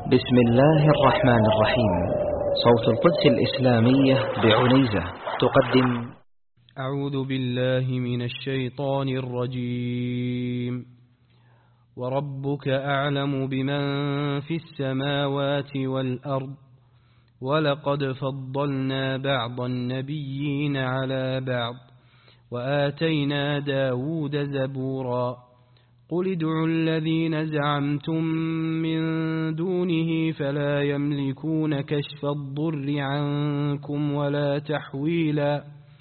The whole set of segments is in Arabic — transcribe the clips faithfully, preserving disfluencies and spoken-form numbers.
بسم الله الرحمن الرحيم. صوت القدس الإسلامية بعنيزة تقدم. أعوذ بالله من الشيطان الرجيم. وربك أعلم بمن في السماوات والأرض ولقد فضلنا بعض النبيين على بعض وآتينا داود زبورا. قل ادعوا الذين زعمتم من دونه فلا يملكون كشف الضر عنكم ولا تحويلا.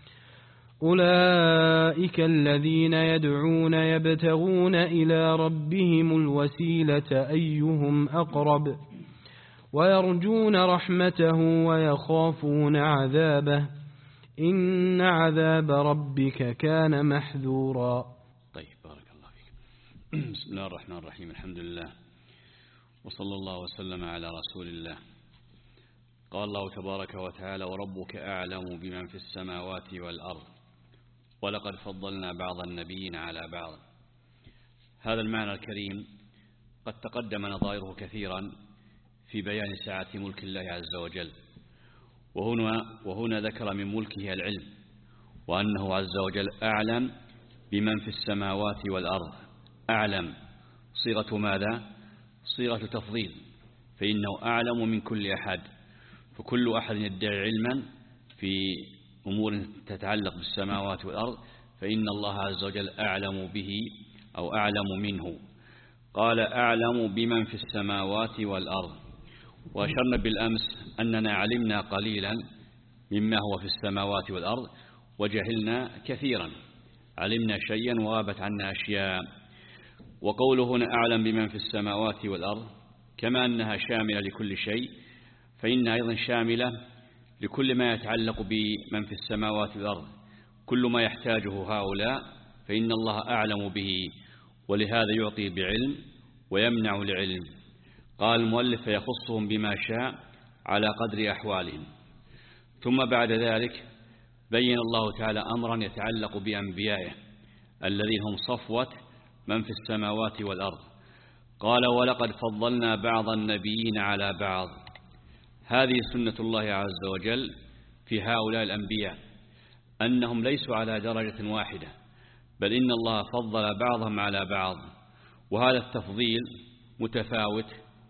أولئك الذين يدعون يبتغون إلى ربهم الوسيلة أيهم أقرب ويرجون رحمته ويخافون عذابه إن عذاب ربك كان محذورا. طيب، بارك الله فيك. بسم الله الرحمن الرحيم. الحمد لله وصلى الله وسلم على رسول الله. قال الله تبارك وتعالى: وربك أعلم بمن في السماوات والأرض ولقد فضلنا بعض النبيين على بعض. هذا المعنى الكريم قد تقدم نظائره كثيرا في بيان سعة ملك الله عز وجل، وهنا, وهنا ذكر من ملكه العلم، وأنه عز وجل أعلم بمن في السماوات والأرض. أعلم صيغة ماذا؟ صيغة تفضيل، فإنه أعلم من كل أحد، فكل أحد يدعي علما في أمور تتعلق بالسماوات والأرض فإن الله عز وجل أعلم به أو أعلم منه. قال: أعلم بمن في السماوات والأرض. وأشرنا بالأمس أننا علمنا قليلا مما هو في السماوات والأرض وجهلنا كثيرا، علمنا شيئا وغابت عنا أشياء. وقوله هنا أعلم بمن في السماوات والأرض كما أنها شاملة لكل شيء، فإنها أيضا شاملة لكل ما يتعلق بمن في السماوات والأرض. كل ما يحتاجه هؤلاء فإن الله أعلم به، ولهذا يعطي بعلم ويمنع لعلم. قال المؤلف: فيخصهم بما شاء على قدر أحوالهم. ثم بعد ذلك بين الله تعالى أمرا يتعلق بأنبيائه الذين هم صفوة من في السماوات والأرض. قال: ولقد فضلنا بعض النبيين على بعض. هذه سنة الله عز وجل في هؤلاء الأنبياء، أنهم ليسوا على درجة واحدة، بل إن الله فضل بعضهم على بعض، وهذا التفضيل متفاوت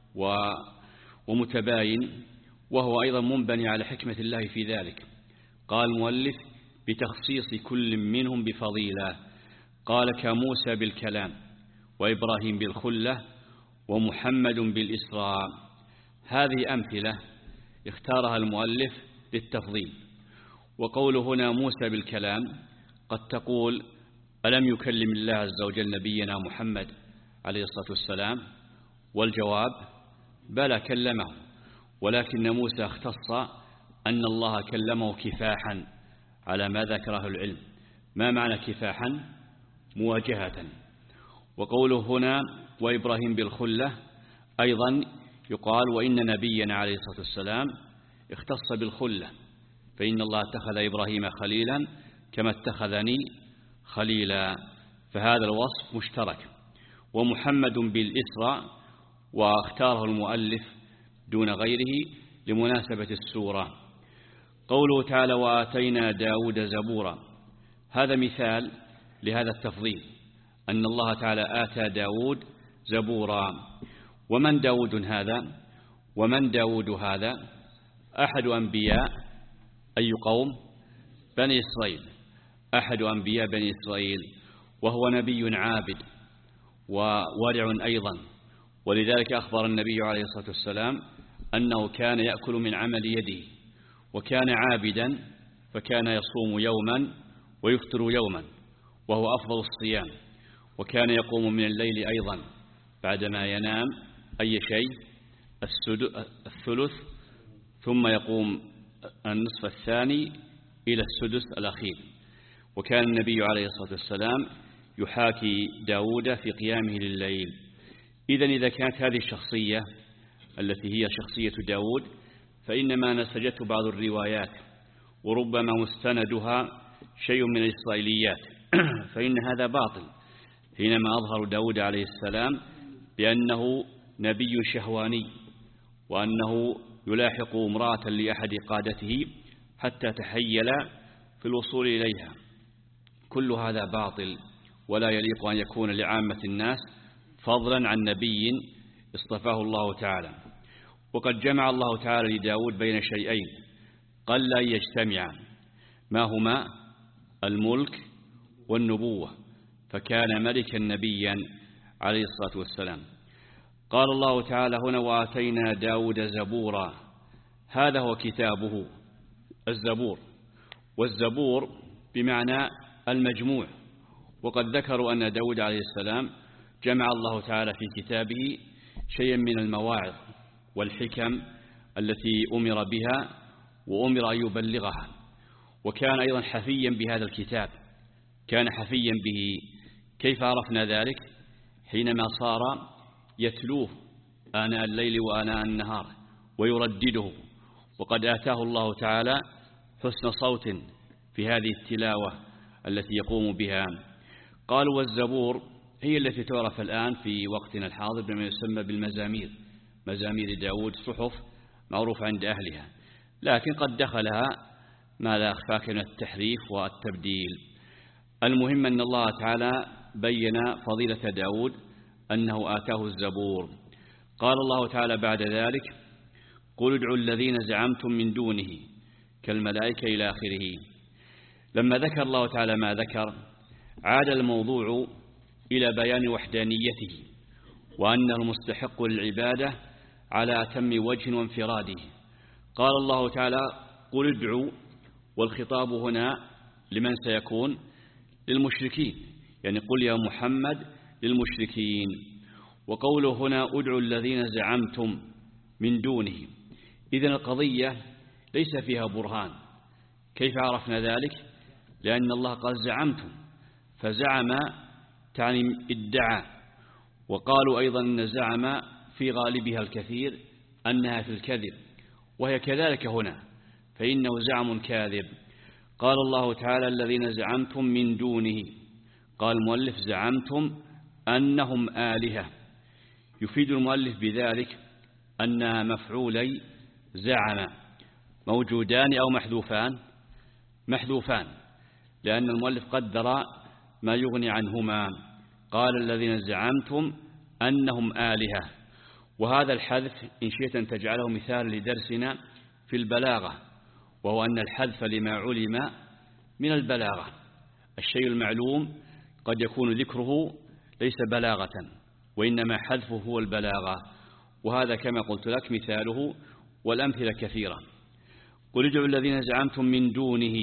ومتباين، وهو أيضا منبني على حكمة الله في ذلك. قال المؤلف: بتخصيص كل منهم بفضيلة. قال: كموسى بالكلام، وإبراهيم بالخلة، ومحمد بالإسراء. هذه أمثلة اختارها المؤلف للتفضيل. وقوله هنا موسى بالكلام، قد تقول: ألم يكلم الله عز وجل نبينا محمد عليه الصلاة والسلام؟ والجواب: بلى كلمه، ولكن موسى اختص أن الله كلمه كفاحا على ما ذكره العلم. ما معنى كفاحا؟ مواجهة. وقوله هنا وإبراهيم بالخلة أيضا يقال: وإن نبينا عليه الصلاة والسلام اختص بالخلة، فإن الله اتخذ إبراهيم خليلا كما اتخذني خليلا، فهذا الوصف مشترك. ومحمد بالإسراء، واختاره المؤلف دون غيره لمناسبة السورة. قوله تعالى: وآتينا داود زبورا. هذا مثال لهذا التفضيل، أن الله تعالى آتى داود زبورا. ومن داود هذا؟ ومن داود هذا؟ أحد أنبياء أي قوم؟ بني إسرائيل، أحد أنبياء بني إسرائيل، وهو نبي عابد وورع أيضا. ولذلك أخبر النبي عليه الصلاة والسلام أنه كان يأكل من عمل يده، وكان عابدا، فكان يصوم يوما ويفطر يوما، وهو أفضل الصيام. وكان يقوم من الليل أيضا بعدما ينام أي شيء الثلث، ثم يقوم النصف الثاني إلى السدس الأخير. وكان النبي عليه الصلاة والسلام يحاكي داود في قيامه لليل. إذن إذا كانت هذه الشخصية التي هي شخصية داود، فإنما نسجته بعض الروايات، وربما مستندها شيء من الإسرائيليات فإن هذا باطل، حينما أظهر داود عليه السلام بأنه نبي شهواني وأنه يلاحق امرأة لأحد قادته حتى تحيل في الوصول إليها. كل هذا باطل ولا يليق أن يكون لعامة الناس، فضلا عن نبي اصطفاه الله تعالى. وقد جمع الله تعالى لداود بين شيئين قل أن يجتمعا، ما هما؟ الملك والنبوة، فكان ملكا نبيا عليه الصلاة والسلام. قال الله تعالى هنا وآتينا داود زبورا، هذا هو كتابه الزبور، والزبور بمعنى المجموع. وقد ذكروا أن داود عليه السلام جمع الله تعالى في كتابه شيئا من المواعظ والحكم التي أمر بها وأمر أن يبلغها، وكان أيضا حفيا بهذا الكتاب، كان حفيا به. كيف عرفنا ذلك؟ حينما صار يتلوه آناء الليل وآناء النهار ويردده، وقد آتاه الله تعالى حسن صوت في هذه التلاوة التي يقوم بها. قالوا والزبور هي التي تعرف الآن في وقتنا الحاضر بما يسمى بالمزامير، مزامير داود، صحف معروفة عند أهلها، لكن قد دخلها ما لا أخفاك من التحريف والتبديل. المهم أن الله تعالى بين فضيلة داود أنه آتاه الزبور. قال الله تعالى بعد ذلك قل ادعوا الذين زعمتم من دونه كالملائكة إلى آخره. لما ذكر الله تعالى ما ذكر عاد الموضوع إلى بيان وحدانيته وأنه المستحق للعبادة على أتم وجه وانفراده. قال الله تعالى قل ادعوا، والخطاب هنا لمن سيكون؟ للمشركين، يعني قل يا محمد للمشركين. وقوله هنا ادعوا الذين زعمتم من دونه، إذن القضية ليس فيها برهان. كيف عرفنا ذلك؟ لأن الله قال زعمتم، فزعم تعني ادعى، وقالوا أيضا أن زعم في غالبها الكثير أنها في الكذب، وهي كذلك هنا، فإنه زعم كاذب. قال الله تعالى الذين زعمتم من دونه، قال المؤلف زعمتم أنهم آلهة، يفيد المؤلف بذلك أنها مفعولي زعم موجودان أو محذوفان؟ محذوفان، لأن المؤلف قدر ما يغني عنهما. قال الذين زعمتم أنهم آلهة، وهذا الحذف إن شئت أن تجعله مثال لدرسنا في البلاغة، وهو أن الحذف لما علم من البلاغة، الشيء المعلوم قد يكون ذكره ليس بلاغة، وإنما حذفه هو البلاغة، وهذا كما قلت لك مثاله، والأمثلة كثيرة. قل ادعوا الذين زعمتم من دونه،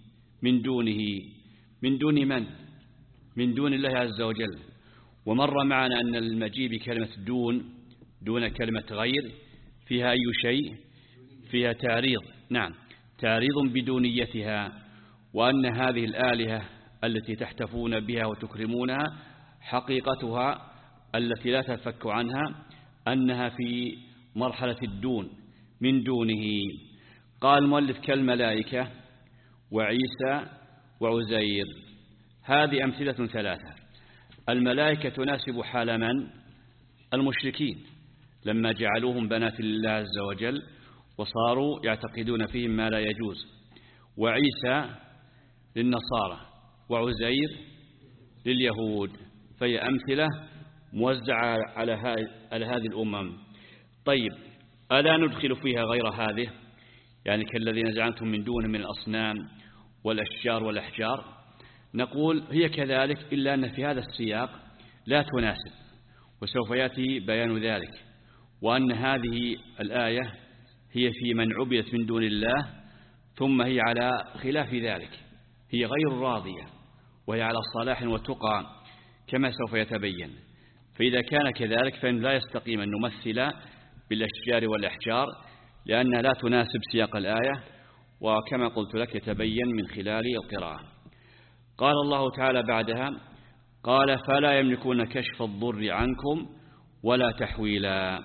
من دونه من دون من؟ من دون الله عز وجل. ومر معنا أن المجيء بكلمة دون دون كلمة غير فيها أي شيء؟ فيها تعريض، نعم، تعريض بدونيتها، وأن هذه الآلهة التي تحتفون بها وتكرمونها حقيقتها التي لا تفك عنها أنها في مرحلة الدون، من دونه. قال المؤلف كالملائكة وعيسى وعزير، هذه أمثلة ثلاثة. الملائكة تناسب حال من؟ المشركين، لما جعلوهم بنات الله عز وجل وصاروا يعتقدون فيهم ما لا يجوز. وعيسى للنصارى، وعزير لليهود، فهي أمثلة موزعة على هذه الأمم. طيب، ألا ندخل فيها غير هذه؟ يعني كالذين زعمتم من دونه من الأصنام والأشجار والأحجار. نقول هي كذلك، إلا أن في هذا السياق لا تناسب، وسوف يأتي بيان ذلك. وأن هذه الآية هي في من عبدت من دون الله، ثم هي على خلاف ذلك، هي غير راضية، وهي على صلاح وتقى كما سوف يتبين. فإذا كان كذلك فإن لا يستقيم أن نمثل بالأشجار والأحجار، لأنها لا تناسب سياق الآية، وكما قلت لك يتبين من خلال القراءة. قال الله تعالى بعدها قال فلا يملكون كشف الضر عنكم ولا تحويلا.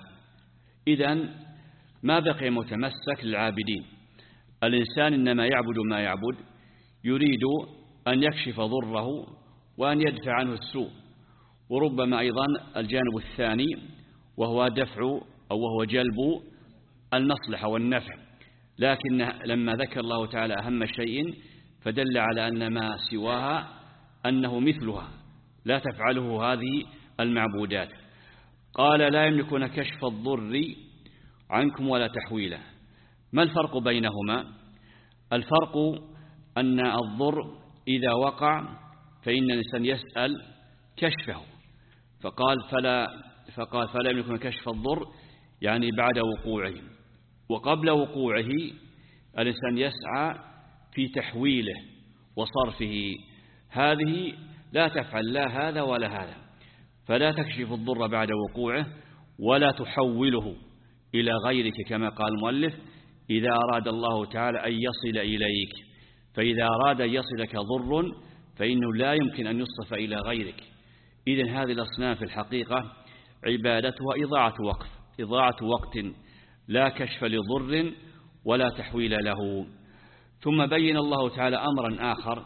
إذن ما بقي متمسك للعابدين. الإنسان إنما يعبد ما يعبد يريد أن يكشف ضره وأن يدفع عنه السوء، وربما أيضا الجانب الثاني وهو دفع أو وهو جلب المصلحة والنفع، لكن لما ذكر الله تعالى أهم شيء فدل على أن ما سواها أنه مثلها لا تفعله هذه المعبودات. قال لا يملكون كشف الضر عنكم ولا تحويله. ما الفرق بينهما؟ الفرق أن الضر إذا وقع فإن الإنسان يسأل كشفه، فقال فلا, فقال فلا يملكون كشف الضر يعني بعد وقوعه، وقبل وقوعه الإنسان يسعى في تحويله وصرفه. هذه لا تفعل لا هذا ولا هذا، فلا تكشف الضر بعد وقوعه ولا تحوله إلى غيرك، كما قال المؤلف إذا أراد الله تعالى أن يصل إليك، فإذا أراد أن يصلك ضر فإنه لا يمكن أن يصرف إلى غيرك. إذن هذه الأصنام في الحقيقة عبادتها إضاعة وقت إضاعة وقت لا كشف لضر ولا تحويل له. ثم بين الله تعالى أمرا آخر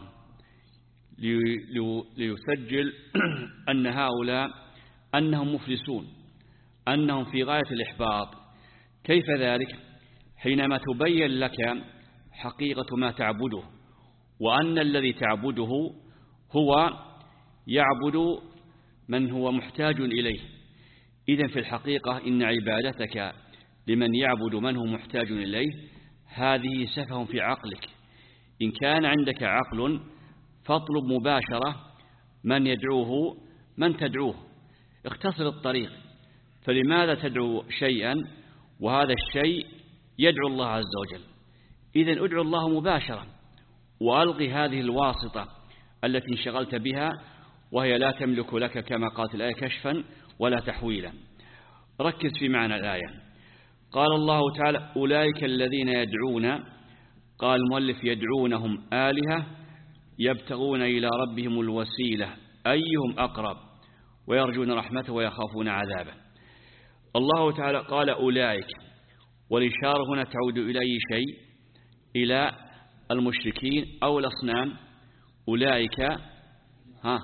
ليسجل أن هؤلاء أنهم مفلسون، أنهم في غاية الإحباط. كيف ذلك؟ حينما تبين لك حقيقة ما تعبده، وأن الذي تعبده هو يعبد من هو محتاج إليه. إذن في الحقيقة إن عبادتك لمن يعبد من هو محتاج إليه هذه سفه في عقلك. إن كان عندك عقل فاطلب مباشرة من يدعوه من تدعوه، اختصر الطريق. فلماذا تدعو شيئا وهذا الشيء يدعو الله عز وجل؟ إذن ادعو الله مباشرة وألغي هذه الواسطة التي انشغلت بها وهي لا تملك لك كما قالت الآية كشفا ولا تحويلا. ركز في معنى الآية. قال الله تعالى أولئك الذين يدعون، قال المؤلف يدعونهم آلهة يبتغون إلى ربهم الوسيلة أيهم أقرب ويرجون رحمته ويخافون عذابه. الله تعالى قال أولئك، والإشارة هنا تعود إلى أي شيء؟ إلى المشركين أو الأصنام. أولئك ها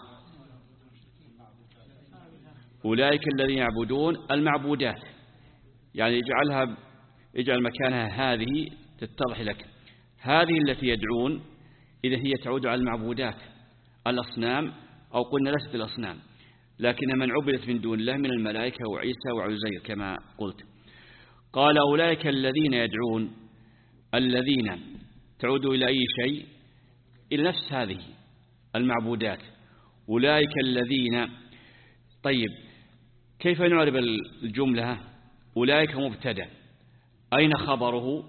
أولئك الذين يعبدون المعبودات، يعني اجعلها اجعل مكانها هذه تتضح لك. هذه التي يدعون إذا هي تعود على المعبودات الأصنام، أو قلنا لست الأصنام لكن من عبدت من دون الله من الملائكة وعيسى وعزير كما قلت. قال أولئك الذين يدعون، الذين تعود إلى أي شيء؟ إلى نفس هذه المعبودات. أولئك الذين. طيب كيف نعرب الجملة؟ أولئك مبتدأ، أين خبره؟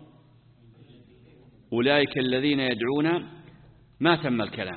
أولئك الذين يدعون ما تم الكلام،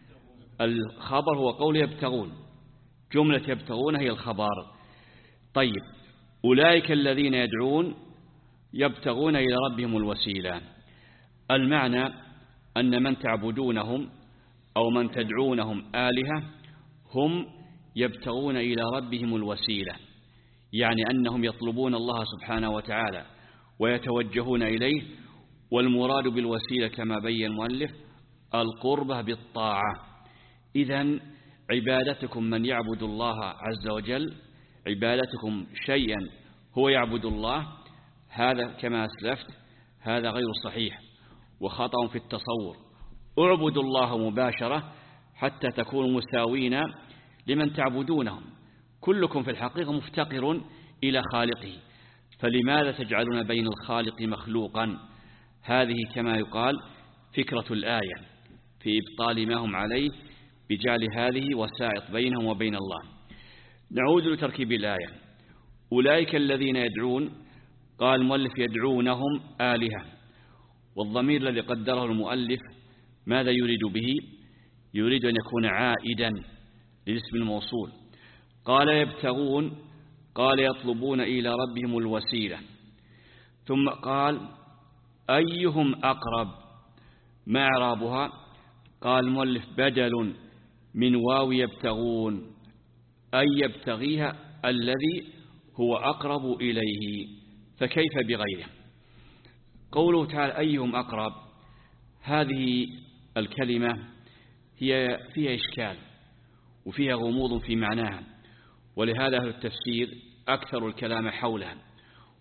الخبر هو قول يبتغون، جملة يبتغون هي الخبر. طيب أولئك الذين يدعون يبتغون إلى ربهم الوسيلة، المعنى أن من تعبدونهم أو من تدعونهم آلهة هم يبتغون إلى ربهم الوسيلة، يعني أنهم يطلبون الله سبحانه وتعالى ويتوجهون إليه. والمراد بالوسيلة كما بين المؤلف القربة بالطاعة. إذن عبادتكم من يعبد الله عز وجل، عبادتكم شيئا هو يعبد الله، هذا كما أسلفت هذا غير صحيح وخطأ في التصور. اعبدوا الله مباشرة حتى تكونوا مساوين لمن تعبدونهم. كلكم في الحقيقة مفتقر إلى خالقه، فلماذا تجعلون بين الخالق مخلوقا؟ هذه كما يقال فكرة الآية في إبطال ما هم عليه بجعل هذه وسائط بينهم وبين الله. نعود لتركيب الآية. أولئك الذين يدعون، قال المؤلف يدعونهم آلهة، والضمير الذي قدره المؤلف ماذا يريد به؟ يريد أن يكون عائدا للاسم الموصول. قال يبتغون، قال يطلبون إلى ربهم الوسيلة، ثم قال أيهم أقرب. ما إعرابها؟ قال المؤلف بدل من واو يبتغون، أي يبتغيها الذي هو أقرب إليه، فكيف بغيره؟ قوله تعالى أيهم أقرب، هذه الكلمة هي فيها إشكال وفيها غموض في معناها، ولهذا أهل التفسير أكثر الكلام حولها،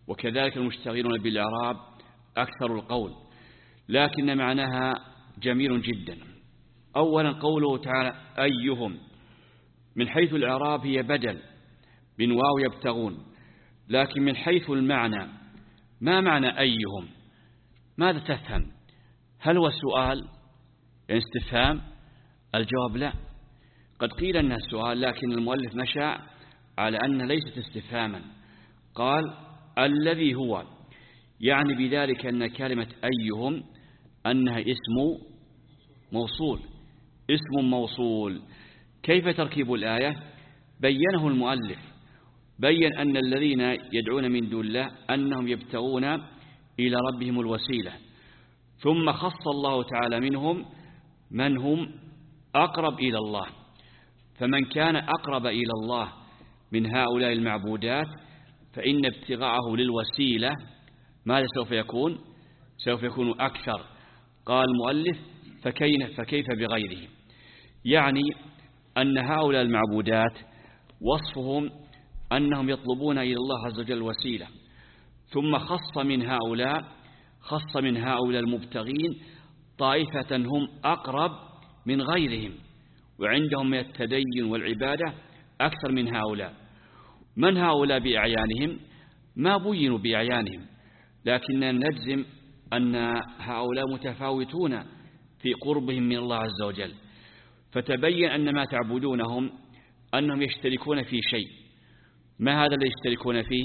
وكذلك المشتغلون بالإعراب أكثر القول، لكن معناها جميل جدا. أولا قوله تعالى أيهم، من حيث الإعراب هي بدل من واو يبتغون، لكن من حيث المعنى ما معنى أيهم؟ ماذا تفهم؟ هل هو سؤال يعني استفهام؟ الجواب لا، قد قيل أنها سؤال، لكن المؤلف مشى على أن ليست استفهاما، قال الذي هو، يعني بذلك أن كلمة أيهم أنها اسم موصول، اسم موصول. كيف تركيب الآية؟ بينه المؤلف، بين أن الذين يدعون من دون الله أنهم يبتغون إلى ربهم الوسيلة، ثم خص الله تعالى منهم من هم أقرب إلى الله، فمن كان أقرب إلى الله من هؤلاء المعبودات فإن ابتغاءه للوسيلة ماذا سوف يكون؟ سوف يكون أكثر. قال المؤلف فكيف بغيره، يعني أن هؤلاء المعبودات وصفهم أنهم يطلبون إلى الله عز وجل الوسيلة، ثم خص من هؤلاء خص من هؤلاء المبتغين طائفة هم أقرب من غيرهم، وعندهم من التدين والعبادة أكثر من هؤلاء. من هؤلاء بأعيانهم؟ ما بينوا بأعيانهم، لكننا نجزم أن هؤلاء متفاوتون في قربهم من الله عز وجل، فتبين أن ما تعبدونهم أنهم يشتركون في شيء. ما هذا الذي يشتركون فيه؟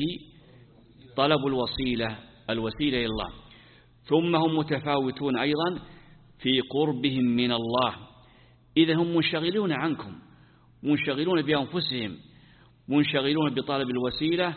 طلب الوسيلة، الوسيلة إلى الله. ثم هم متفاوتون أيضا في قربهم من الله، إذا هم منشغلون عنكم، منشغلون بأنفسهم، منشغلون بطلب الوسيلة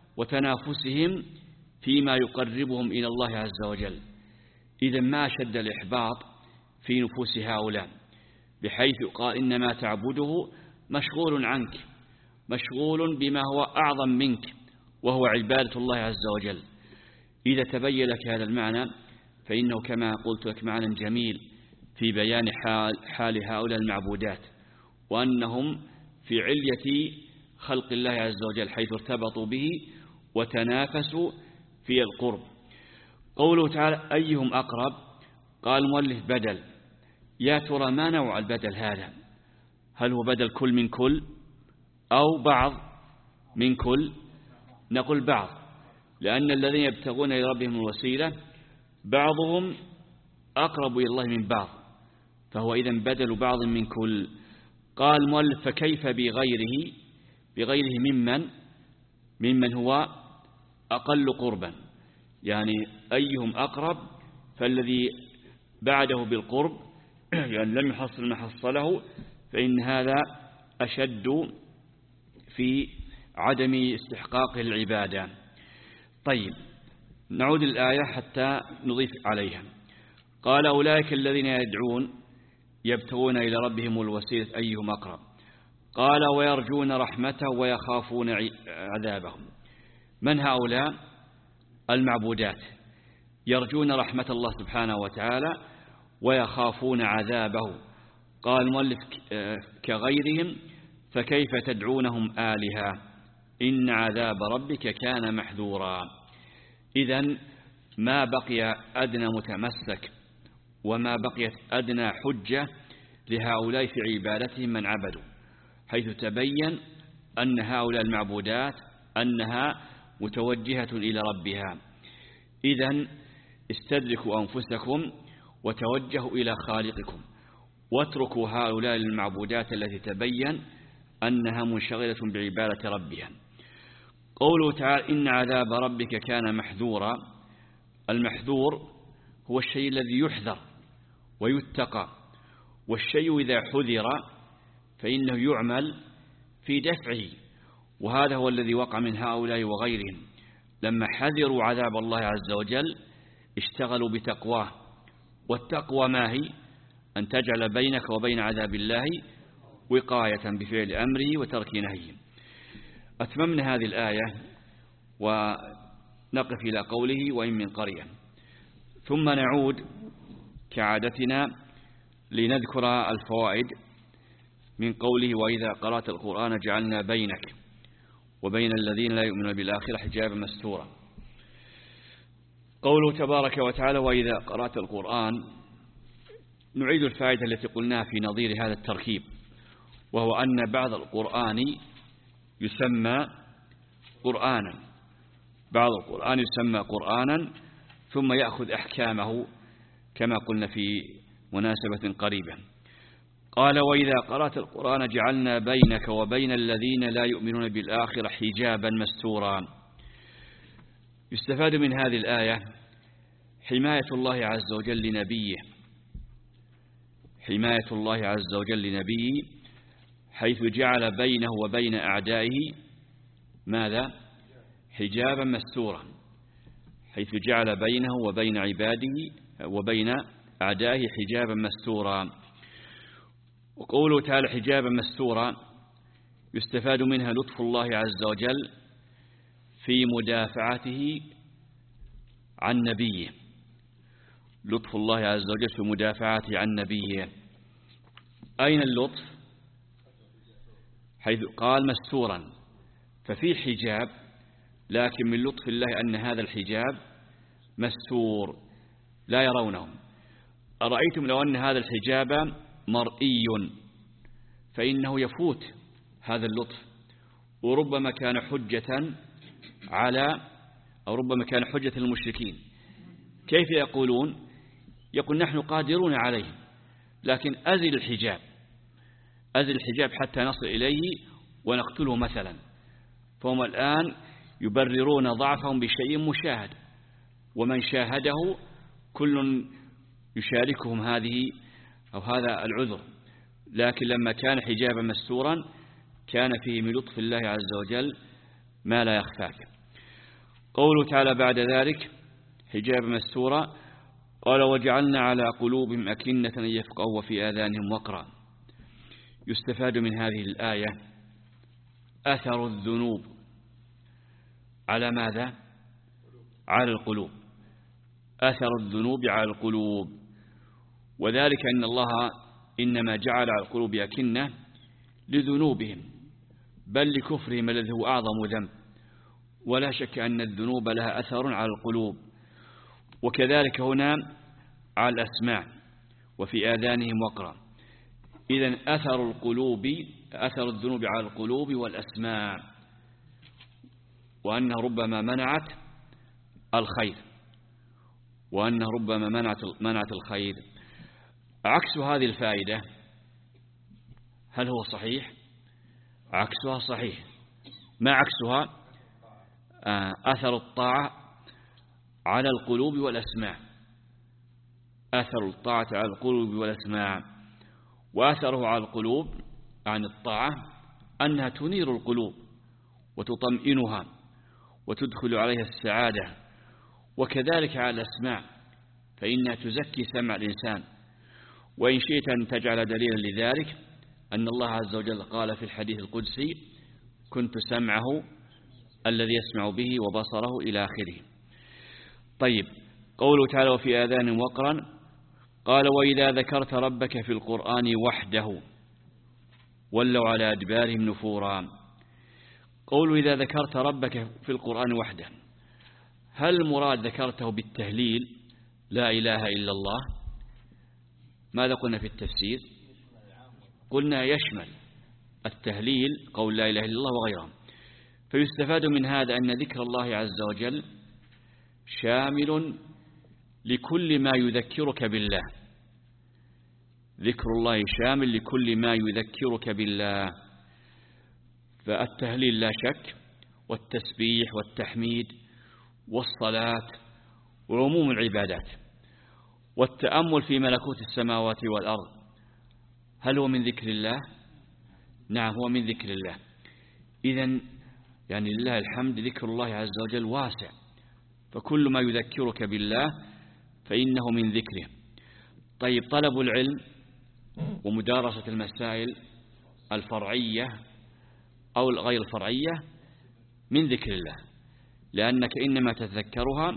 وتنافسهم فيما يقربهم إلى الله عز وجل. إذا ما شد الإحباط في نفوس هؤلاء، بحيث قال إنما تعبده مشغول عنك، مشغول بما هو أعظم منك وهو عبادة الله عز وجل. إذا تبين لك هذا المعنى فإنه كما قلت لك معنى جميل في بيان حال, حال هؤلاء المعبودات، وأنهم في علية خلق الله عز وجل حيث ارتبطوا به وتنافسوا في القرب. قوله تعالى أيهم أقرب، قال المؤلف بدل. يا ترى ما نوع البدل هذا؟ هل هو بدل كل من كل أو بعض من كل؟ نقول بعض، لأن الذين يبتغون إلى ربهم الوسيلة بعضهم أقرب إلى الله من بعض، فهو إذن بدل بعض من كل. قال المؤلف فكيف بغيره؟ بغيره ممن ممن هو أقل قربا، يعني أيهم أقرب فالذي بعده بالقرب يعني لم يحصل ما حصله، فإن هذا أشد في عدم استحقاق العبادة. طيب نعود الآية حتى نضيف عليها. قال أولئك الذين يدعون يبتغون إلى ربهم الوسيلة أيهم أقرب. قال ويرجون رحمته ويخافون عذابه. من هؤلاء؟ المعبودات يرجون رحمة الله سبحانه وتعالى ويخافون عذابه. قال المؤلف كغيرهم فكيف تدعونهم آلهة إن عذاب ربك كان محذورا. إذن ما بقي أدنى متمسك وما بقيت أدنى حجة لهؤلاء في عبادتهم من عبدوا، حيث تبين أن هؤلاء المعبودات أنها متوجهة إلى ربها. إذن استدركوا أنفسكم وتوجهوا إلى خالقكم، واتركوا هؤلاء المعبودات التي تبين أنها منشغلة بعبادة ربها. قوله تعالى إن عذاب ربك كان محذورا. المحذور هو الشيء الذي يحذر ويتقى، والشيء إذا حذر فإنه يعمل في دفعه، وهذا هو الذي وقع من هؤلاء وغيرهم. لما حذروا عذاب الله عز وجل اشتغلوا بتقواه، والتقوى ما هي؟ أن تجعل بينك وبين عذاب الله وقاية بفعل أمره وترك نهيه. أتممنا هذه الآية ونقف إلى قوله وإن من قرية، ثم نعود كعادتنا لنذكر الفوائد من قوله وإذا قرأت القرآن جعلنا بينك وبين الذين لا يؤمنون بالآخرة حجابا مستورا. قوله تبارك وتعالى وإذا قرأت القرآن، نعيد الفائدة التي قلناها في نظير هذا التركيب، وهو أن بعض القرآن يسمى قرآنا، بعض القرآن يسمى قرآنا ثم يأخذ أحكامه كما قلنا في مناسبة قريبة. قال وإذا قرأت القرآن جعلنا بينك وبين الذين لا يؤمنون بالآخرة حجابا مستورا. يستفاد من هذه الآية حماية الله عز وجل لنبيه، حماية الله عز وجل لنبيه حيث جعل بينه وبين أعدائه ماذا؟ حجابا مستورا، حيث جعل بينه وبين عباده وبين أعدائه حجابا مستورا. وقوله تعالى حجابا مستورا يستفاد منها لطف الله عز وجل في مدافعته عن نبيه، لطف الله عز وجل في مدافعته عن نبيه. أين اللطف؟ حيث قال مستورا، ففي حجاب، لكن من لطف الله أن هذا الحجاب مستور لا يرونه. أرأيتم لو أن هذا الحجاب مرئي فإنه يفوت هذا اللطف، وربما كان حجة على أو ربما كان حجة المشركين. كيف يقولون؟ يقول نحن قادرون عليه، لكن أزل الحجاب، أزل الحجاب حتى نصل إليه ونقتله مثلا. فهم الآن يبررون ضعفهم بشيء مشاهد، ومن شاهده كل يشاركهم هذه أو هذا العذر. لكن لما كان حجابا مستورا كان فيه من لطف الله عز وجل ما لا يخفاك. قوله تعالى بعد ذلك حجابا مستورا قال وجعلنا على قلوبهم أكنة أن يفقهوا وفي آذانهم وقرا. يستفاد من هذه الآية أثر الذنوب على ماذا؟ على القلوب، أثر الذنوب على القلوب، وذلك أن الله إنما جعل على القلوب أكنة لذنوبهم بل لكفرهم الذي هو أعظم ذنب، ولا شك أن الذنوب لها أثر على القلوب. وكذلك هنا على الأسماع وفي آذانهم وقرا. إذن أثر القلوب، أثر الذنوب على القلوب والأسماع، وأنها ربما منعت الخير، وأنها ربما منعت منعت الخير. عكس هذه الفائدة هل هو صحيح؟ عكسها صحيح. ما عكسها؟ أثر الطاعة على القلوب والأسماع، أثر الطاعة على القلوب والأسماع. وأثره على القلوب عن الطاعة أنها تنير القلوب وتطمئنها وتدخل عليها السعادة. وكذلك على الأسماع فإنها تزكي سمع الإنسان. وإن شئت أن تجعل دليلا لذلك أن الله عز وجل قال في الحديث القدسي كنت سمعه الذي يسمع به وبصره إلى آخره. طيب، قوله تعالى وفي آذان وقرا قال وإذا ذكرت ربك في القرآن وحده ولوا على أدبارهم نفورا. قوله إذا ذكرت ربك في القرآن وحده، هل المراد ذكرته بالتهليل لا إله إلا الله؟ ماذا قلنا في التفسير؟ قلنا يشمل التهليل قول لا إله إلا الله وغيره. فيستفاد من هذا أن ذكر الله عز وجل شامل لكل ما يذكرك بالله، ذكر الله شامل لكل ما يذكرك بالله. فالتهليل لا شك، والتسبيح والتحميد والصلاة وعموم العبادات، والتأمل في ملكوت السماوات والأرض، هل هو من ذكر الله؟ نعم، هو من ذكر الله. إذن يعني لله الحمد ذكر الله عز وجل واسع، فكل ما يذكرك بالله فإنه من ذكره. طيب، طلب العلم ومدارسة المسائل الفرعية أو غير الفرعية من ذكر الله، لأنك إنما تتذكرها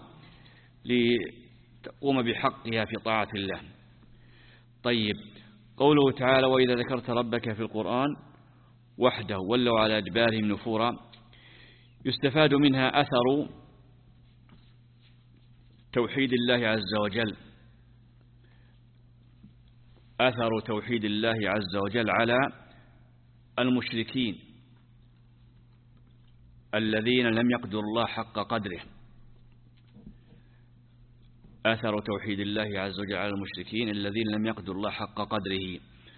لتقوم بحقها في طاعة الله. طيب، قوله تعالى وإذا ذكرت ربك في القرآن وحده ولوا على أدبارهم نفورا. يستفاد منها أثر توحيد الله عز وجل، أثر توحيد الله عز وجل على المشركين الذين لم يقدروا الله حق قدره. أثر توحيد الله عز وجل على المشركين الذين لم يقدروا الله حق قدره.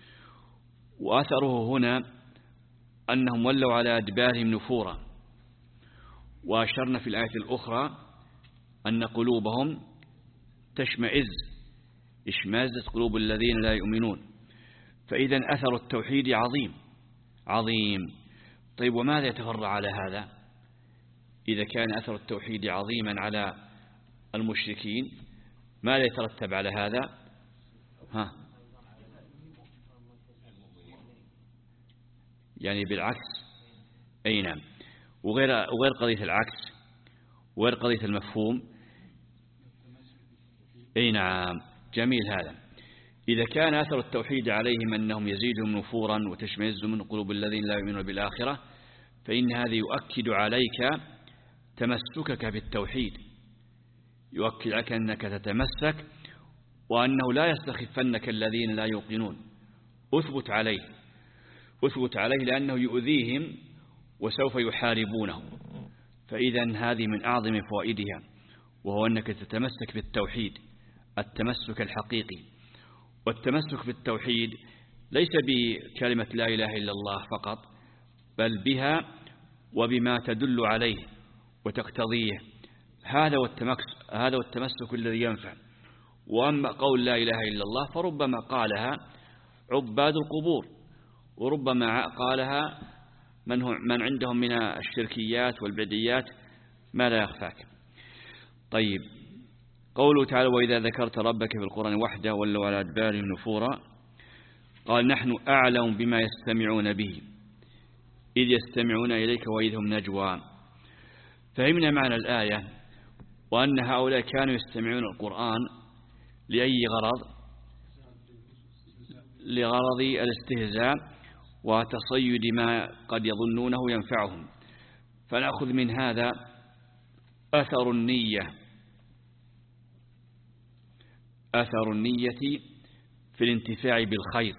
وأثره هنا أنهم ولوا على أدبارهم نفورا. وأشرنا في الآية الأخرى أن قلوبهم تشمئز، اشمازت قلوب الذين لا يؤمنون. فإذا أثر التوحيد عظيم عظيم. طيب وماذا يتفرع على هذا؟ إذا كان أثر التوحيد عظيما على المشركين ماذا يترتب على هذا؟ ها يعني بالعكس. أي نعم. وغير وغير قضية العكس وغير قضية المفهوم. أي نعم، جميل هذا. إذا كان أثر التوحيد عليهم أنهم يزيدهم نفورا وتشمئز من قلوب الذين لا يؤمنون بالآخرة، فإن هذا يؤكد عليك تمسكك بالتوحيد، يؤكد عليك أنك تتمسك وأنه لا يستخفنك الذين لا يوقنون. أثبت عليه أثبت عليه لأنه يؤذيهم وسوف يحاربونه. فإذا هذه من أعظم فوائدها، وهو أنك تتمسك بالتوحيد التمسك الحقيقي. والتمسك بالتوحيد ليس بكلمة لا إله إلا الله فقط، بل بها وبما تدل عليه وتقتضيه. هذا هذا والتمسك الذي ينفع. وأما قول لا إله إلا الله فربما قالها عباد القبور، وربما قالها من, من عندهم من الشركيات والبديات ما لا يخفاك. طيب، قوله تعالى وإذا ذكرت ربك في القرآن وحده ولوا على أدبارهم نفورا. قال نحن أعلم بما يستمعون به إذ يستمعون إليك وإذ هم نجوى. فهمنا معنى الآية، وأن هؤلاء كانوا يستمعون القرآن لأي غرض؟ لغرض الاستهزاء وتصيد ما قد يظنونه ينفعهم. فنأخذ من هذا أثر النية أثر النية في الانتفاع بالخير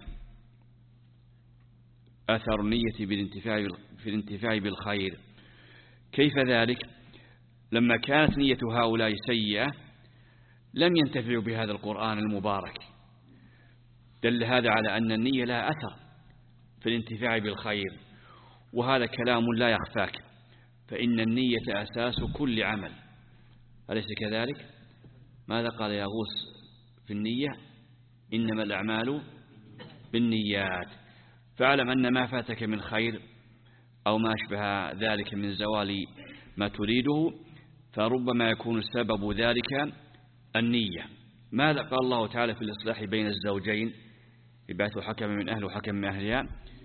أثر النية بالانتفاع في الانتفاع بالخير. كيف ذلك؟ لما كانت نية هؤلاء سيئة لم ينتفعوا بهذا القرآن المبارك. دل هذا على أن النية لها أثر في الانتفاع بالخير، وهذا كلام لا يخفاك، فإن النية أساس كل عمل، أليس كذلك؟ ماذا قال يغوث في النية؟ إنما الأعمال بالنيات. فاعلم أن ما فاتك من خير أو ما أشبه ذلك من زوال ما تريده فربما يكون سبب ذلك النية. ماذا قال الله تعالى في الإصلاح بين الزوجين؟ يبعث حكم من أهل وحكم من أهلها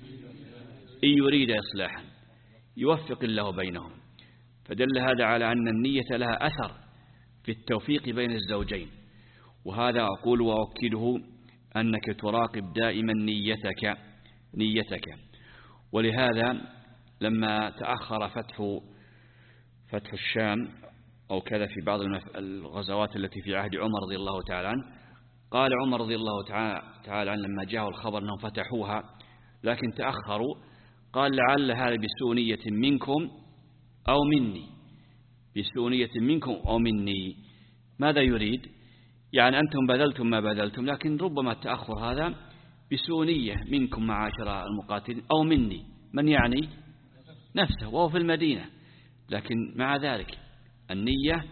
إن يريد إصلاحا يوفق الله بينهم. فدل هذا على أن النية لها أثر في التوفيق بين الزوجين. وهذا أقول وأؤكده أنك تراقب دائما نيتك نيتك ولهذا لما تأخر فتح فتح الشام أو كذا في بعض الغزوات التي في عهد عمر رضي الله تعالى عنه، قال عمر رضي الله تعالى عنه لما جاءه الخبر أنهم فتحوها لكن تأخروا، قال لعل هذا بسوء نية منكم أو مني بسوء نية منكم أو مني. ماذا يريد؟ يعني أنتم بذلتم ما بذلتم، لكن ربما التأخر هذا بسوء نية منكم معاشر المقاتلين أو مني. من يعني؟ نفسه وهو في المدينة، لكن مع ذلك النية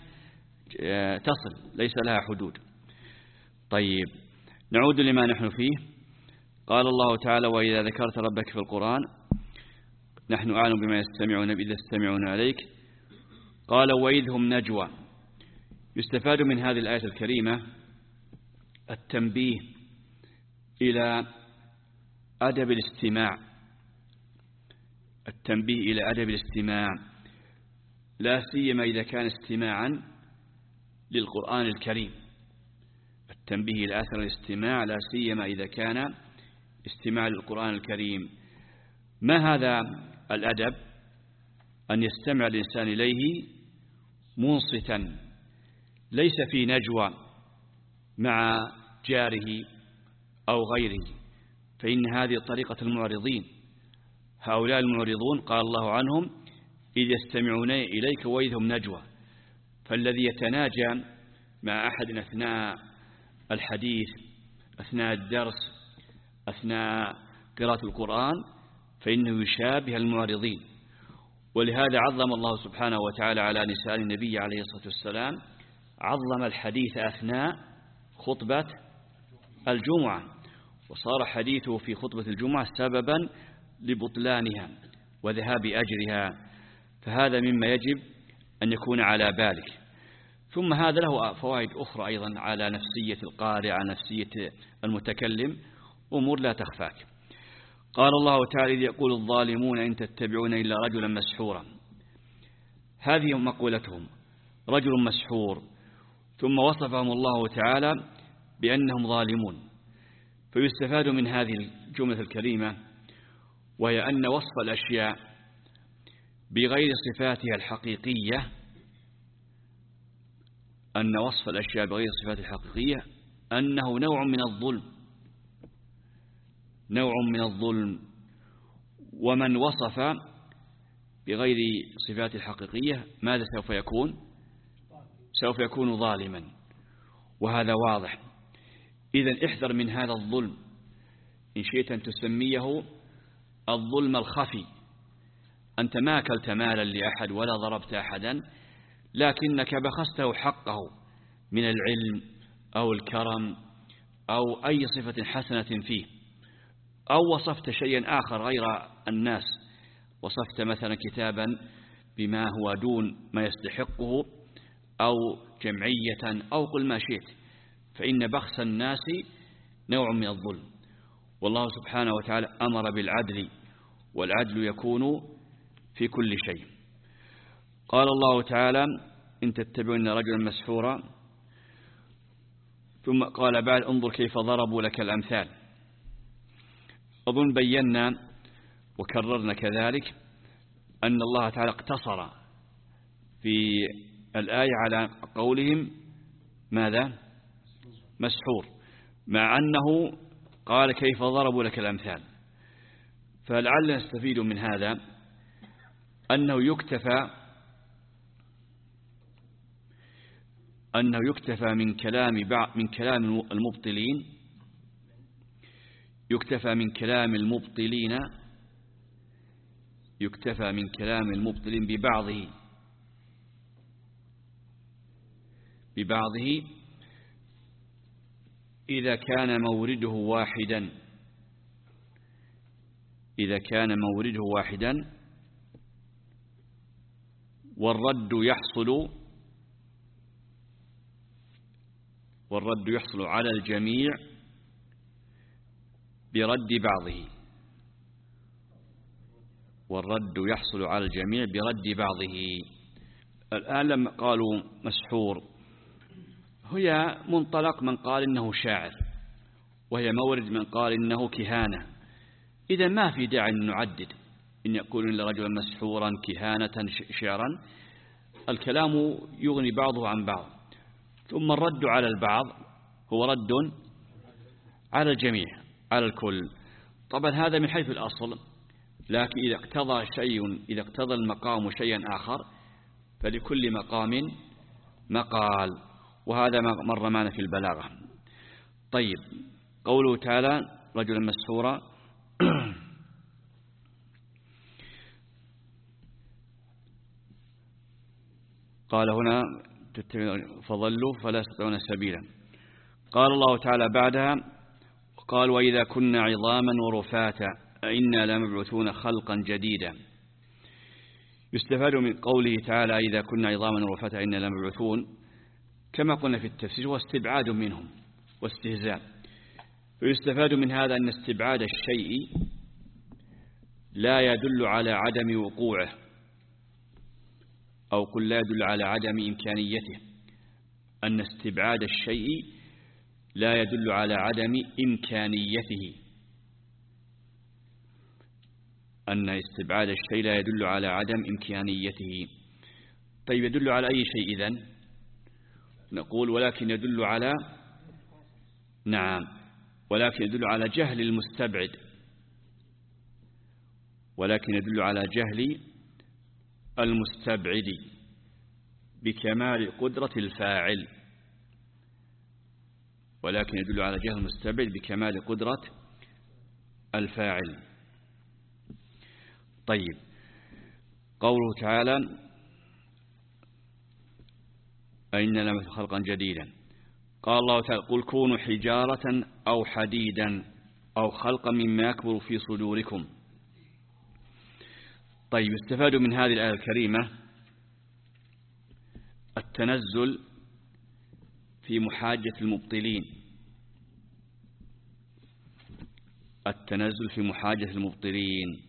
تصل ليس لها حدود. طيب، نعود لما نحن فيه. قال الله تعالى وإذا ذكرت ربك في القرآن نحن أعلم بما يستمعون إذا يستمعون عليك. قال وإذ هم نجوى. يستفاد من هذه الآية الكريمة التنبيه إلى أدب الاستماع التنبيه إلى أدب الاستماع لا سيما إذا كان استماعا للقرآن الكريم. التنبيه إلى أثر الاستماع لا سيما إذا كان استماع للقرآن الكريم. ما هذا الأدب؟ أن يستمع الإنسان إليه منصتا ليس في نجوى مع جاره أو غيره، فإن هذه طريقة المعرضين. هؤلاء المعرضون قال الله عنهم إذ يستمعون إليك وإذ هم نجوى. فالذي يتناجى مع أحد أثناء الحديث، أثناء الدرس، أثناء قراءة القرآن، فإنه يشابه المعرضين. ولهذا عظم الله سبحانه وتعالى على لسان النبي عليه الصلاة والسلام، عظم الحديث أثناء خطبة الجمعة، وصار حديثه في خطبة الجمعة سببا لبطلانها وذهاب أجرها، فهذا مما يجب أن يكون على بالك. ثم هذا له فوائد أخرى أيضا على نفسية القارئ، على نفسية المتكلم، أمور لا تخفاك. قال الله تعالى إذ يقول الظالمون إن تتبعون إلا رجلا مسحورا. هذه مقولتهم، رجل مسحور، ثم وصفهم الله تعالى بأنهم ظالمون. فيستفاد من هذه الجملة الكريمة وهي أن وصف الأشياء بغير صفاتها الحقيقية أن وصف الأشياء بغير صفاتها الحقيقية أنه نوع من الظلم، نوع من الظلم. ومن وصف بغير صفات الحقيقية ماذا سوف يكون؟ سوف يكون ظالما، وهذا واضح. إذن احذر من هذا الظلم، إن شئت أن تسميه الظلم الخفي. أنت ما أكلت مالا لأحد ولا ضربت أحدا، لكنك بخسته حقه من العلم أو الكرم أو أي صفة حسنة فيه، أو وصفت شيئا آخر غير الناس، وصفت مثلا كتابا بما هو دون ما يستحقه أو جمعية أو قل ما شئت، فإن بخس الناس نوع من الظلم. والله سبحانه وتعالى أمر بالعدل، والعدل يكون في كل شيء. قال الله تعالى إن تتبعون رجلا مسحورا، ثم قال بعد انظر كيف ضربوا لك الأمثال. أظن بينا وكررنا كذلك أن الله تعالى اقتصر في الآية على قولهم ماذا؟ مسحور، مع أنه قال كيف ضربوا لك الأمثال. فلعل نستفيد من هذا أنه يكتفى أنه يكتفى من كلام بعض من كلام المبطلين يكتفى من كلام المبطلين يكتفى من كلام المبطلين ببعضه ببعضه إذا كان مورده واحدا إذا كان مورده واحدا والرد يحصل والرد يحصل على الجميع برد بعضه والرد يحصل على الجميع برد بعضه. الآن لما قالوا مسحور هي منطلق من قال إنه شاعر، وهي مورد من قال إنه كهانة. إذا ما في داعي أن نعدد إن يقولون لرجلا مسحورا كهانة شعرا، الكلام يغني بعضه عن بعض. ثم الرد على البعض هو رد على الجميع على الكل. طبعا هذا من حيث الأصل، لكن إذا اقتضى شيء إذا اقتضى المقام شيئا آخر فلكل مقام مقال، وهذا ما مر معنا في البلاغة. طيب، قوله تعالى رجلا مسحورا قال هنا فضلوا فلا يستطيعون سبيلا. قال الله تعالى بعدها قال وإذا كنا عظاما ورفاتا أئنا لمبعوثون خلقا جديدا. يستفاد من قوله تعالى إذا كنا عظاما ورفاتا أئنا لمبعوثون، كما قلنا في التفسير، هو استبعاد منهم واستهزاء. ويستفاد من هذا أن استبعاد الشيء لا يدل على عدم وقوعه، أو قل لا يدل على عدم إمكانيته. أن استبعاد الشيء لا يدل على عدم إمكانيته أن استبعاد الشيء لا يدل على عدم إمكانيته. طيب، يدل على أي شيء إذن؟ نقول ولكن يدل على نعم ولكن يدل على جهل المستبعد ولكن يدل على جهل المستبعد بكمال قدرة الفاعل ولكن يدل على جهل المستبعد بكمال قدرة الفاعل. طيب قوله تعالى أئنا لنبعث خلقا جديدا قال الله تعالى قل كونوا حجارة أو حديدا أو خلقا مما يكبر في صدوركم. طيب يستفاد من هذه الآية الكريمة التنزل في محاجة المبطلين التنزل في محاجة المبطلين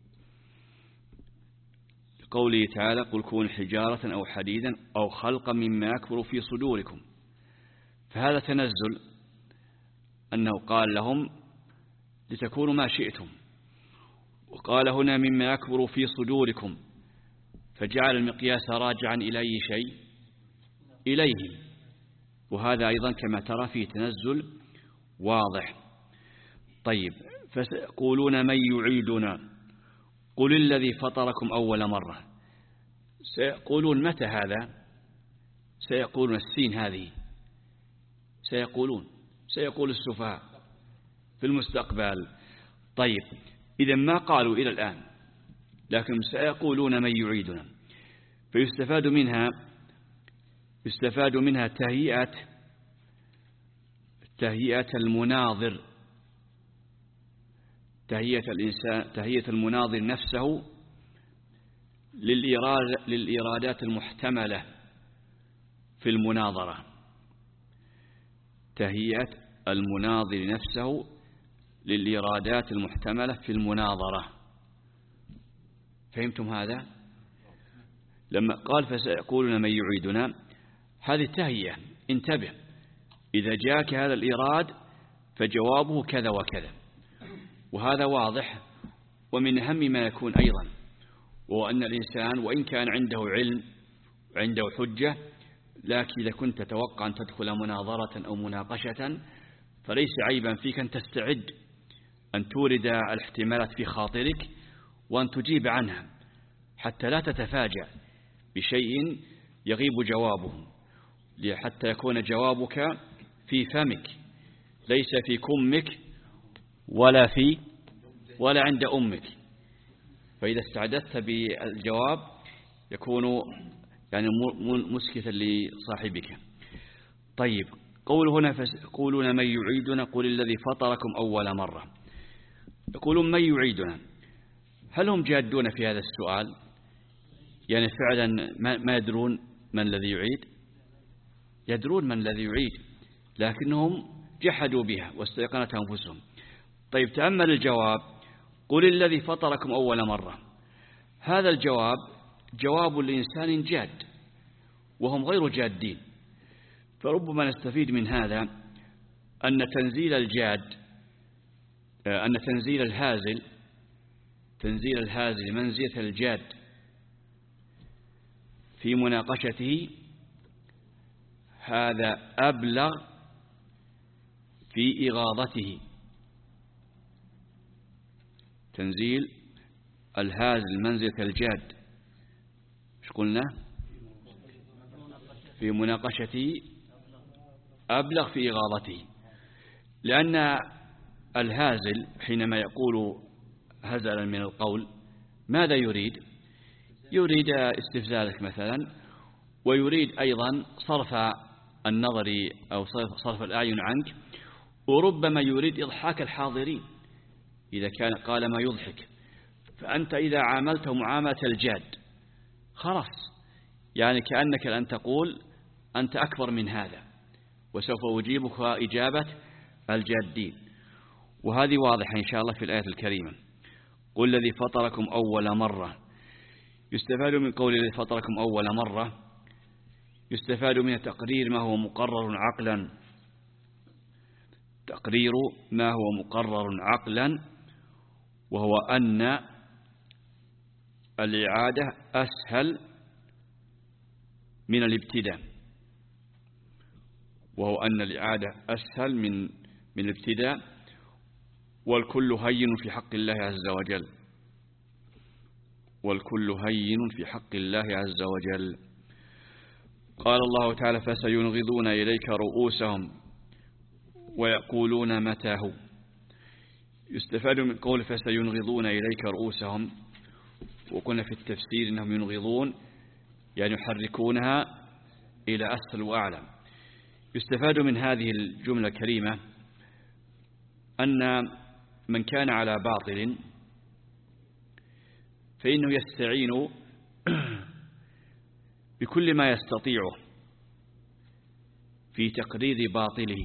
قوله تعالى قل كونوا حجارة أو حديدا أو خلقا مما يكبر في صدوركم. فهذا تنزل أنه قال لهم لتكونوا ما شئتم وقال هنا مما يكبر في صدوركم فجعل المقياس راجعا إلى أي شيء إليه وهذا أيضا كما ترى فيه تنزل واضح. طيب فسيقولون من يعيدنا قل الذي فطركم أول مرة. سيقولون متى هذا؟ سيقولون السين هذه سيقولون سيقول السفهاء في المستقبل. طيب إذا ما قالوا إلى الآن لكن سيقولون من يعيدنا فيستفاد منها يستفاد منها تهيئة تهيئة المناظر تهيئة الإنسان تهيئة المناظر نفسه للإرادة للإرادات المحتملة في المناظرة تهيئة المناظر نفسه للإرادات المحتملة في المناظرة. فهمتم هذا؟ لما قال فسيقولون من يعيدنا هذه تهيئة انتبه إذا جاءك هذا الإراد فجوابه كذا وكذا وهذا واضح. ومن أهم ما يكون أيضا وهو أن الإنسان وإن كان عنده علم وعنده حجة لكن إذا كنت تتوقع أن تدخل مناظرة أو مناقشة فليس عيبا فيك أن تستعد أن تورد الاحتمالات في خاطرك وأن تجيب عنها حتى لا تتفاجأ بشيء يغيب جوابه حتى يكون جوابك في فمك ليس في كمك ولا في ولا عند أمك. فإذا استعددت بالجواب يكون يعني مسكتا لصاحبك. طيب قول هنا فيقولون من يعيدنا قل الذي فطركم أول مرة. يقولون من يعيدنا هل هم جادون في هذا السؤال يعني فعلا ما يدرون من الذي يعيد؟ يدرون من الذي يعيد لكنهم جحدوا بها واستيقنت أنفسهم. طيب تأمل الجواب قل الذي فطركم أول مرة. هذا الجواب جواب الإنسان جاد وهم غير جادين. فربما نستفيد من هذا أن تنزيل الجاد أن تنزيل الهازل تنزيل الهازل منزلة الجاد في مناقشته هذا أبلغ في إغاظته. تنزيل الهازل منزلة الجاد ايش قلنا في مناقشته أبلغ في إغاظته لأن الهازل حينما يقول هزلا من القول ماذا يريد؟ يريد استفزازك مثلا ويريد أيضا صرف النظر أو صرف الأعين عنك وربما يريد إضحاك الحاضرين إذا كان قال ما يضحك. فأنت إذا عاملته معاملة الجاد خلاص يعني كأنك لن تقول أنت أكبر من هذا وسوف أجيبك إجابة الجادين. وهذه واضحة إن شاء الله في الآية الكريمة قل الذي فطركم أول مرة. يستفاد من قول الذي فطركم أول مرة يستفاد من تقرير ما هو مقرر عقلا تقرير ما هو مقرر عقلا وهو أن الإعادة أسهل من الابتداء. وهو أن الإعادة أسهل من من الابتداء، والكل هين في حق الله عز وجل، والكل هين في حق الله عز وجل. قال الله تعالى: فسينغضون إليك رؤوسهم ويقولون متى هو. يستفاد من قول فسينغضون إليك رؤوسهم، وقلنا في التفسير أنهم ينغضون يعني يحركونها إلى أسفل وأعلى. يستفاد من هذه الجملة الكريمة أن من كان على باطل فإنه يستعين بكل ما يستطيعه في تقرير باطله.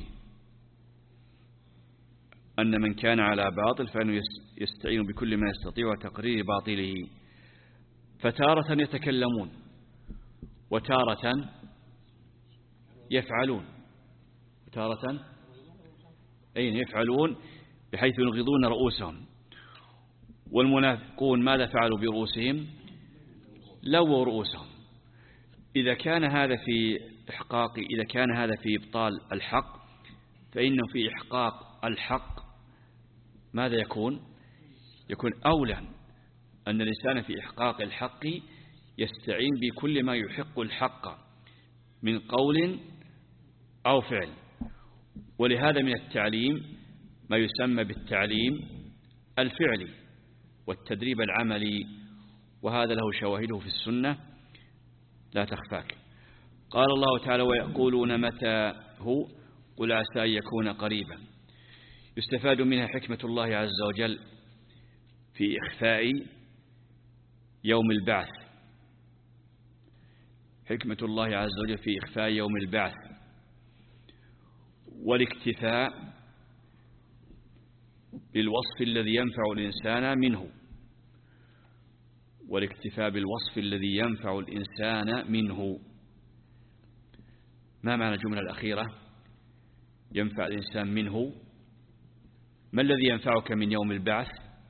أن من كان على باطل فإنه يستعين بكل ما يستطيع تقرير باطله، فتارة يتكلمون وتارة يفعلون، تارة أين يفعلون بحيث ينغضون رؤوسهم. والمنافقون ماذا فعلوا برؤوسهم؟ لووا رؤوسهم. إذا كان هذا في إحقاق إذا كان هذا في إبطال الحق، فإنه في إحقاق الحق ماذا يكون؟ يكون أولى أن الإنسان في إحقاق الحق يستعين بكل ما يحق الحق من قول أو فعل. ولهذا من التعليم ما يسمى بالتعليم الفعلي والتدريب العملي، وهذا له شواهده في السنة لا تخفاك. قال الله تعالى: ويقولون متى هو قل عسى أن يكون قريبا. يستفاد منها حكمة الله عز وجل في إخفاء يوم البعث، حكمة الله عز وجل في إخفاء يوم البعث، والاكتفاء بالوصف الذي ينفع الإنسان منه، والاكتفاء بالوصف الذي ينفع الإنسان منه. ما معنى الجملة الأخيرة؟ ينفع الإنسان منه. ما الذي ينفعك من يوم البعث؟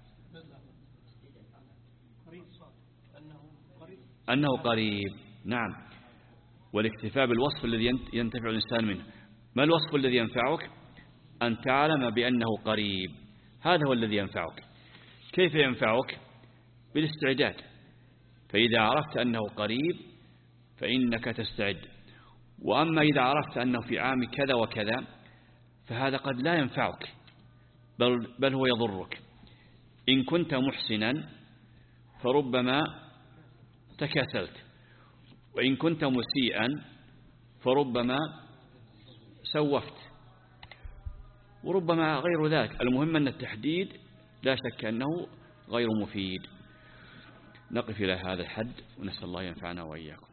أنه قريب. نعم، والاكتفاء بالوصف الذي ينتفع الإنسان منه. ما الوصف الذي ينفعك؟ أن تعلم بأنه قريب، هذا هو الذي ينفعك. كيف ينفعك؟ بالاستعداد. فإذا عرفت أنه قريب فإنك تستعد. وأما إذا عرفت أنه في عام كذا وكذا فهذا قد لا ينفعك، بل, بل هو يضرك. إن كنت محسنا فربما تكاسلت، وإن كنت مسيئا فربما سوفت، وربما غير ذلك. المهم أن التحديد لا شك أنه غير مفيد. نقف إلى هذا الحد، ونسأل الله ينفعنا وإياكم.